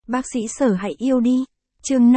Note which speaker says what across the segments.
Speaker 1: Bác sĩ Sở hãy yêu đi. Chương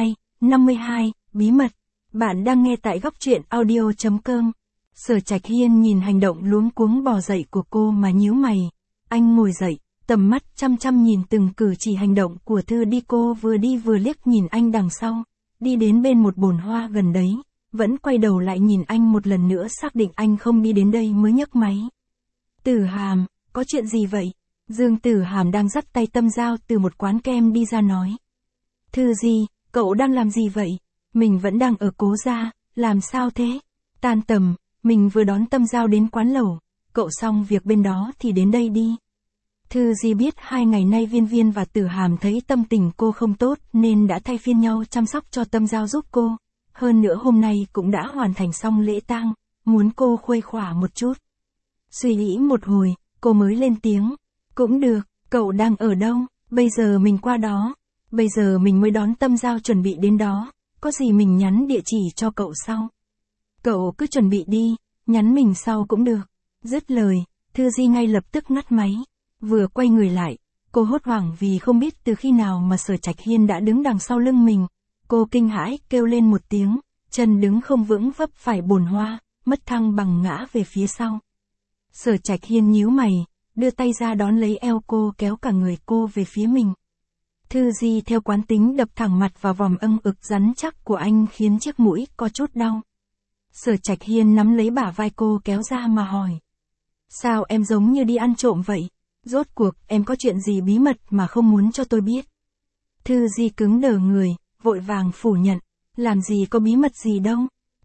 Speaker 1: 52, bí mật. Bạn đang nghe tại góc truyện audio.com. Sở Trạch Hiên nhìn hành động luống cuống bò dậy của cô mà nhíu mày. Anh ngồi dậy, tầm mắt chăm chăm nhìn từng cử chỉ hành động của Thư đi, cô vừa đi vừa liếc nhìn anh đằng sau, đi đến bên một bồn hoa gần đấy, vẫn quay đầu lại nhìn anh một lần nữa xác định anh không đi đến đây mới nhấc máy. Tử Hàm, có chuyện gì vậy? Dương Tử Hàm đang dắt tay Tâm Giao từ một quán kem đi ra nói. Thư gì, cậu đang làm gì vậy? Mình vẫn đang ở Cố gia, làm sao thế? Tan tầm, mình vừa đón Tâm Giao đến quán lẩu, cậu xong việc bên đó thì đến đây đi. Thư gì biết 2 ngày nay Viên Viên và Tử Hàm thấy tâm tình cô không tốt nên đã thay phiên nhau chăm sóc cho Tâm Giao giúp cô. Hơn nữa hôm nay cũng đã hoàn thành xong lễ tang, muốn cô khuây khỏa một chút. Suy nghĩ một hồi, cô mới lên tiếng. Cũng được, cậu đang ở đâu? Bây giờ mình qua đó. Bây giờ mình mới đón Tâm Giao chuẩn bị đến đó, có gì mình nhắn địa chỉ cho cậu sau. Cậu cứ chuẩn bị đi, nhắn mình sau cũng được. Dứt lời, Thư Di ngay lập tức ngắt máy. Vừa quay người lại, cô hốt hoảng vì không biết từ khi nào mà Sở Trạch Hiên đã đứng đằng sau lưng mình. Cô kinh hãi kêu lên một tiếng, chân đứng không vững vấp phải bồn hoa, mất thăng bằng ngã về phía sau. Sở Trạch Hiên nhíu mày, đưa tay ra đón lấy eo cô kéo cả người cô về phía mình. Thư Di theo quán tính đập thẳng mặt vào vòng ưng ực rắn chắc của anh khiến chiếc mũi có chút đau. Sở Trạch Hiên nắm lấy bả vai cô kéo ra mà hỏi. Sao em giống như đi ăn trộm vậy? Rốt cuộc em có chuyện gì bí mật mà không muốn cho tôi biết? Thư Di cứng đờ người, vội vàng phủ nhận. Làm gì có bí mật gì đâu.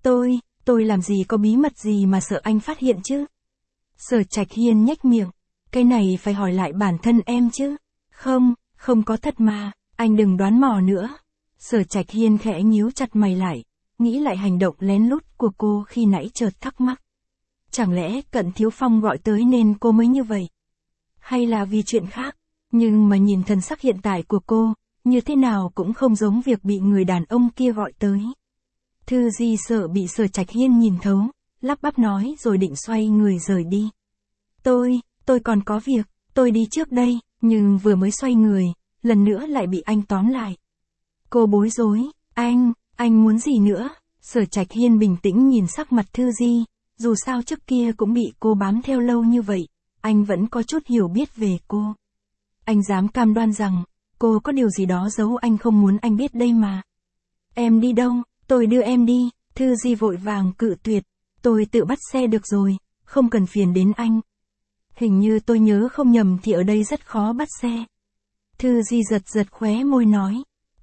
Speaker 1: Tôi làm gì có bí mật gì mà sợ anh phát hiện chứ? Sở Trạch Hiên nhếch miệng. Cái này phải hỏi lại bản thân em chứ. Không có thật mà, anh đừng đoán mò nữa. Sở Trạch Hiên khẽ nhíu chặt mày lại, nghĩ lại hành động lén lút của cô khi nãy chợt thắc mắc. Chẳng lẽ Cận Thiếu Phong gọi tới nên cô mới như vậy? Hay là vì chuyện khác? Nhưng mà nhìn thần sắc hiện tại của cô, như thế nào cũng không giống việc bị người đàn ông kia gọi tới. Thư Di sợ bị Sở Trạch Hiên nhìn thấu, lắp bắp nói rồi định xoay người rời đi. Tôi còn có việc, tôi đi trước đây, nhưng vừa mới xoay người, lần nữa lại bị anh tóm lại. Cô bối rối, anh muốn gì nữa? Sở Trạch Hiên bình tĩnh nhìn sắc mặt Thư Di, dù sao trước kia cũng bị cô bám theo lâu như vậy, anh vẫn có chút hiểu biết về cô. Anh dám cam đoan rằng, cô có điều gì đó giấu anh không muốn anh biết đây mà. Em đi đâu? Tôi đưa em đi. Thư Di vội vàng cự tuyệt. Tôi tự bắt xe được rồi, không cần phiền đến anh. Hình như tôi nhớ không nhầm thì ở đây rất khó bắt xe. Thư Di giật khóe môi nói.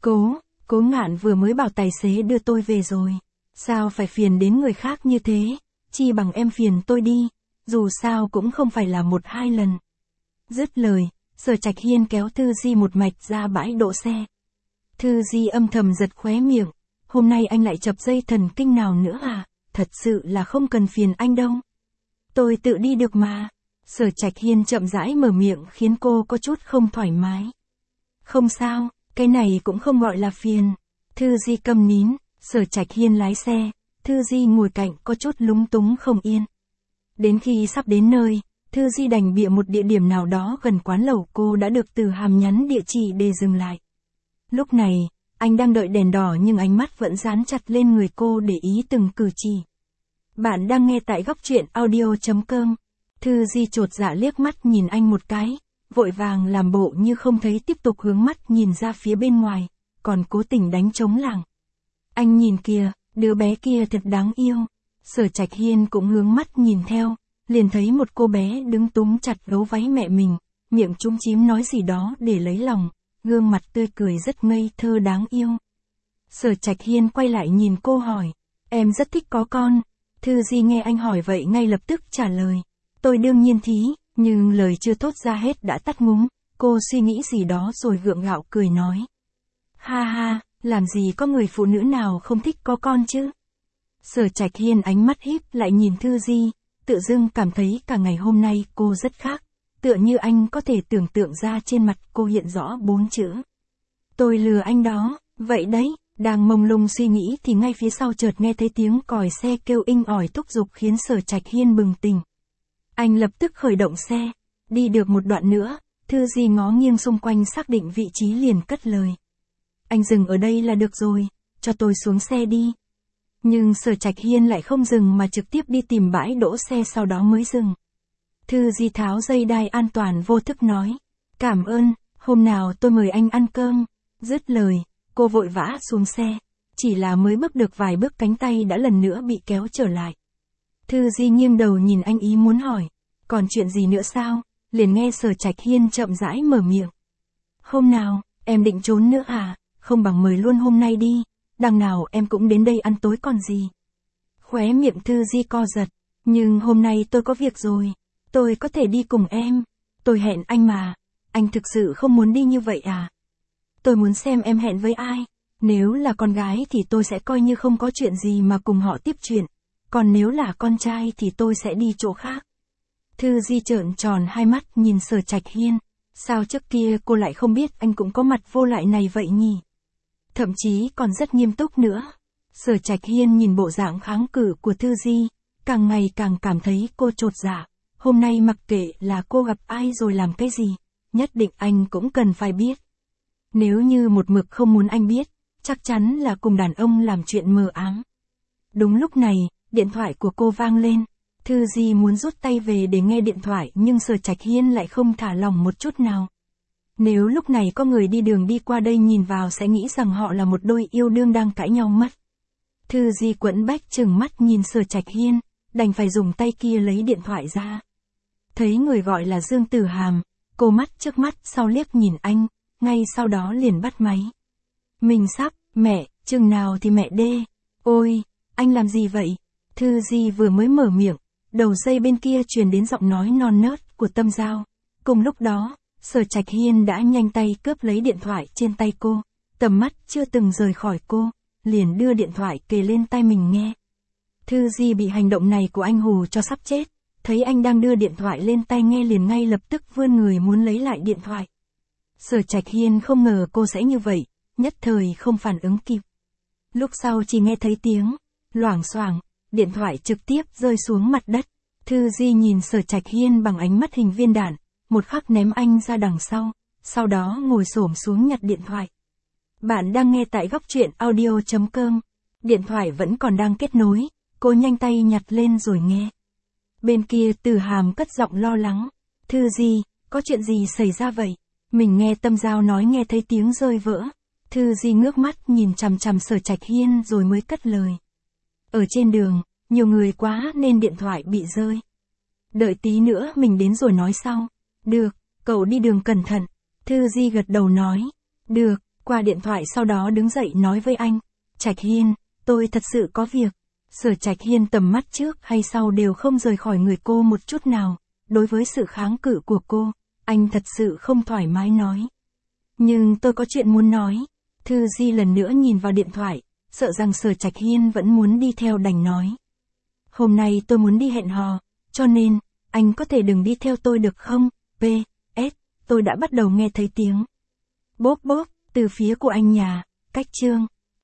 Speaker 1: Cố Ngạn vừa mới bảo tài xế đưa tôi về rồi. Sao phải phiền đến người khác như thế? Chi bằng em phiền tôi đi. Dù sao cũng không phải là 1-2 lần. Dứt lời, Sở Trạch Hiên kéo Thư Di một mạch ra bãi đỗ xe. Thư Di âm thầm giật khóe miệng. Hôm nay anh lại chập dây thần kinh nào nữa à? Thật sự là không cần phiền anh đâu. Tôi tự đi được mà. Sở Trạch Hiên chậm rãi mở miệng khiến cô có chút không thoải mái. Không sao, cái này cũng không gọi là phiền. Thư Di câm nín, Sở Trạch Hiên lái xe, Thư Di ngồi cạnh có chút lúng túng không yên. Đến khi sắp đến nơi, Thư Di đành bịa một địa điểm nào đó gần quán lẩu cô đã được Từ Hàm nhắn địa chỉ để dừng lại. Lúc này, anh đang đợi đèn đỏ nhưng ánh mắt vẫn dán chặt lên người cô để ý từng cử chỉ. Bạn đang nghe tại góc truyện audio.com. Thư Di chột dạ liếc mắt nhìn anh một cái, vội vàng làm bộ như không thấy tiếp tục hướng mắt nhìn ra phía bên ngoài, còn cố tình đánh trống lảng. Anh nhìn kìa, đứa bé kia thật đáng yêu. Sở Trạch Hiên cũng hướng mắt nhìn theo, liền thấy một cô bé đứng túm chặt gấu váy mẹ mình, miệng chúm chím nói gì đó để lấy lòng, gương mặt tươi cười rất ngây thơ đáng yêu. Sở Trạch Hiên quay lại nhìn cô hỏi, em rất thích có con. Thư Di nghe anh hỏi vậy ngay lập tức trả lời. Tôi đương nhiên thí, nhưng lời chưa thốt ra hết đã tắt ngúm, cô suy nghĩ gì đó rồi gượng gạo cười nói. Ha ha, làm gì có người phụ nữ nào không thích có con chứ? Sở Trạch Hiên ánh mắt híp lại nhìn Thư Di, tự dưng cảm thấy cả ngày hôm nay cô rất khác, tựa như anh có thể tưởng tượng ra trên mặt cô hiện rõ 4 chữ. Tôi lừa anh đó, vậy đấy, đang mông lung suy nghĩ thì ngay phía sau chợt nghe thấy tiếng còi xe kêu inh ỏi thúc giục khiến Sở Trạch Hiên bừng tỉnh. Anh lập tức khởi động xe, đi được một đoạn nữa, Thư Di ngó nghiêng xung quanh xác định vị trí liền cất lời. Anh dừng ở đây là được rồi, cho tôi xuống xe đi. Nhưng Sở Trạch Hiên lại không dừng mà trực tiếp đi tìm bãi đỗ xe sau đó mới dừng. Thư Di tháo dây đai an toàn vô thức nói. Cảm ơn, hôm nào tôi mời anh ăn cơm. Dứt lời, cô vội vã xuống xe. Chỉ là mới bước được vài bước cánh tay đã lần nữa bị kéo trở lại. Thư Di nghiêng đầu nhìn anh ý muốn hỏi. Còn chuyện gì nữa sao? Liền nghe Sở Trạch Hiên chậm rãi mở miệng. Hôm nào, em định trốn nữa à? Không bằng mời luôn hôm nay đi. Đằng nào em cũng đến đây ăn tối còn gì. Khóe miệng Thư Di co giật. Nhưng hôm nay tôi có việc rồi. Tôi có thể đi cùng em. Tôi hẹn anh mà. Anh thực sự không muốn đi như vậy à? Tôi muốn xem em hẹn với ai. Nếu là con gái thì tôi sẽ coi như không có chuyện gì mà cùng họ tiếp chuyện. Còn nếu là con trai thì tôi sẽ đi chỗ khác. Thư Di trợn tròn hai mắt nhìn Sở Trạch Hiên. Sao trước kia cô lại không biết anh cũng có mặt vô lại này vậy nhỉ? Thậm chí còn rất nghiêm túc nữa. Sở Trạch Hiên nhìn bộ dạng kháng cự của Thư Di, càng ngày càng cảm thấy cô chột dạ. Hôm nay mặc kệ là cô gặp ai rồi làm cái gì, nhất định anh cũng cần phải biết. Nếu như một mực không muốn anh biết, chắc chắn là cùng đàn ông làm chuyện mờ ám. Đúng lúc này, điện thoại của cô vang lên. Thư Di muốn rút tay về để nghe điện thoại nhưng Sở Trạch Hiên lại không thả lỏng một chút nào. Nếu lúc này có người đi đường đi qua đây nhìn vào sẽ nghĩ rằng họ là một đôi yêu đương đang cãi nhau mất. Thư Di quẫn bách trừng mắt nhìn Sở Trạch Hiên, đành phải dùng tay kia lấy điện thoại ra. Thấy người gọi là Dương Tử Hàm, cô mắt trước mắt sau liếc nhìn anh, ngay sau đó liền bắt máy. Mình sắp, mẹ, chừng nào thì mẹ đê. Ôi, anh làm gì vậy? Thư Di vừa mới mở miệng, đầu dây bên kia truyền đến giọng nói non nớt của Tâm Giao. Cùng lúc đó, Sở Trạch Hiên đã nhanh tay cướp lấy điện thoại trên tay cô, tầm mắt chưa từng rời khỏi cô, liền đưa điện thoại kề lên tai mình nghe. Thư Di bị hành động này của anh hù cho sắp chết, thấy anh đang đưa điện thoại lên tai nghe liền ngay lập tức vươn người muốn lấy lại điện thoại. Sở Trạch Hiên không ngờ cô sẽ như vậy, nhất thời không phản ứng kịp. Lúc sau chỉ nghe thấy tiếng loảng xoảng, điện thoại trực tiếp rơi xuống mặt đất. Thư Di nhìn Sở Trạch Hiên bằng ánh mắt hình viên đạn, một khắc ném anh ra đằng sau đó ngồi xổm xuống nhặt điện thoại. Bạn đang nghe tại góc truyện audio.com. Điện thoại vẫn còn đang kết nối, cô nhanh tay nhặt lên rồi nghe. Bên kia Tử Hàm cất giọng lo lắng. Thư Di, có chuyện gì xảy ra vậy? Mình nghe Tâm Giao nói nghe thấy tiếng rơi vỡ. Thư Di ngước mắt nhìn chằm chằm Sở Trạch Hiên rồi mới cất lời. Ở trên đường, nhiều người quá nên điện thoại bị rơi. Đợi tí nữa mình đến rồi nói sau. Được, cậu đi đường cẩn thận. Thư Di gật đầu nói. Được, qua điện thoại sau đó đứng dậy nói với anh. Trạch Hiên, tôi thật sự có việc. Sở Trạch Hiên tầm mắt trước hay sau đều không rời khỏi người cô một chút nào. Đối với sự kháng cự của cô, anh thật sự không thoải mái nói. Nhưng tôi có chuyện muốn nói. Thư Di lần nữa nhìn vào điện thoại, sợ rằng Sở Trạch Hiên vẫn muốn đi theo đành nói. Hôm nay tôi muốn đi hẹn hò, cho nên, anh có thể đừng đi theo tôi được không? P.S. Tôi đã bắt đầu nghe thấy tiếng bốp bốp từ phía của anh nhà, cách chương.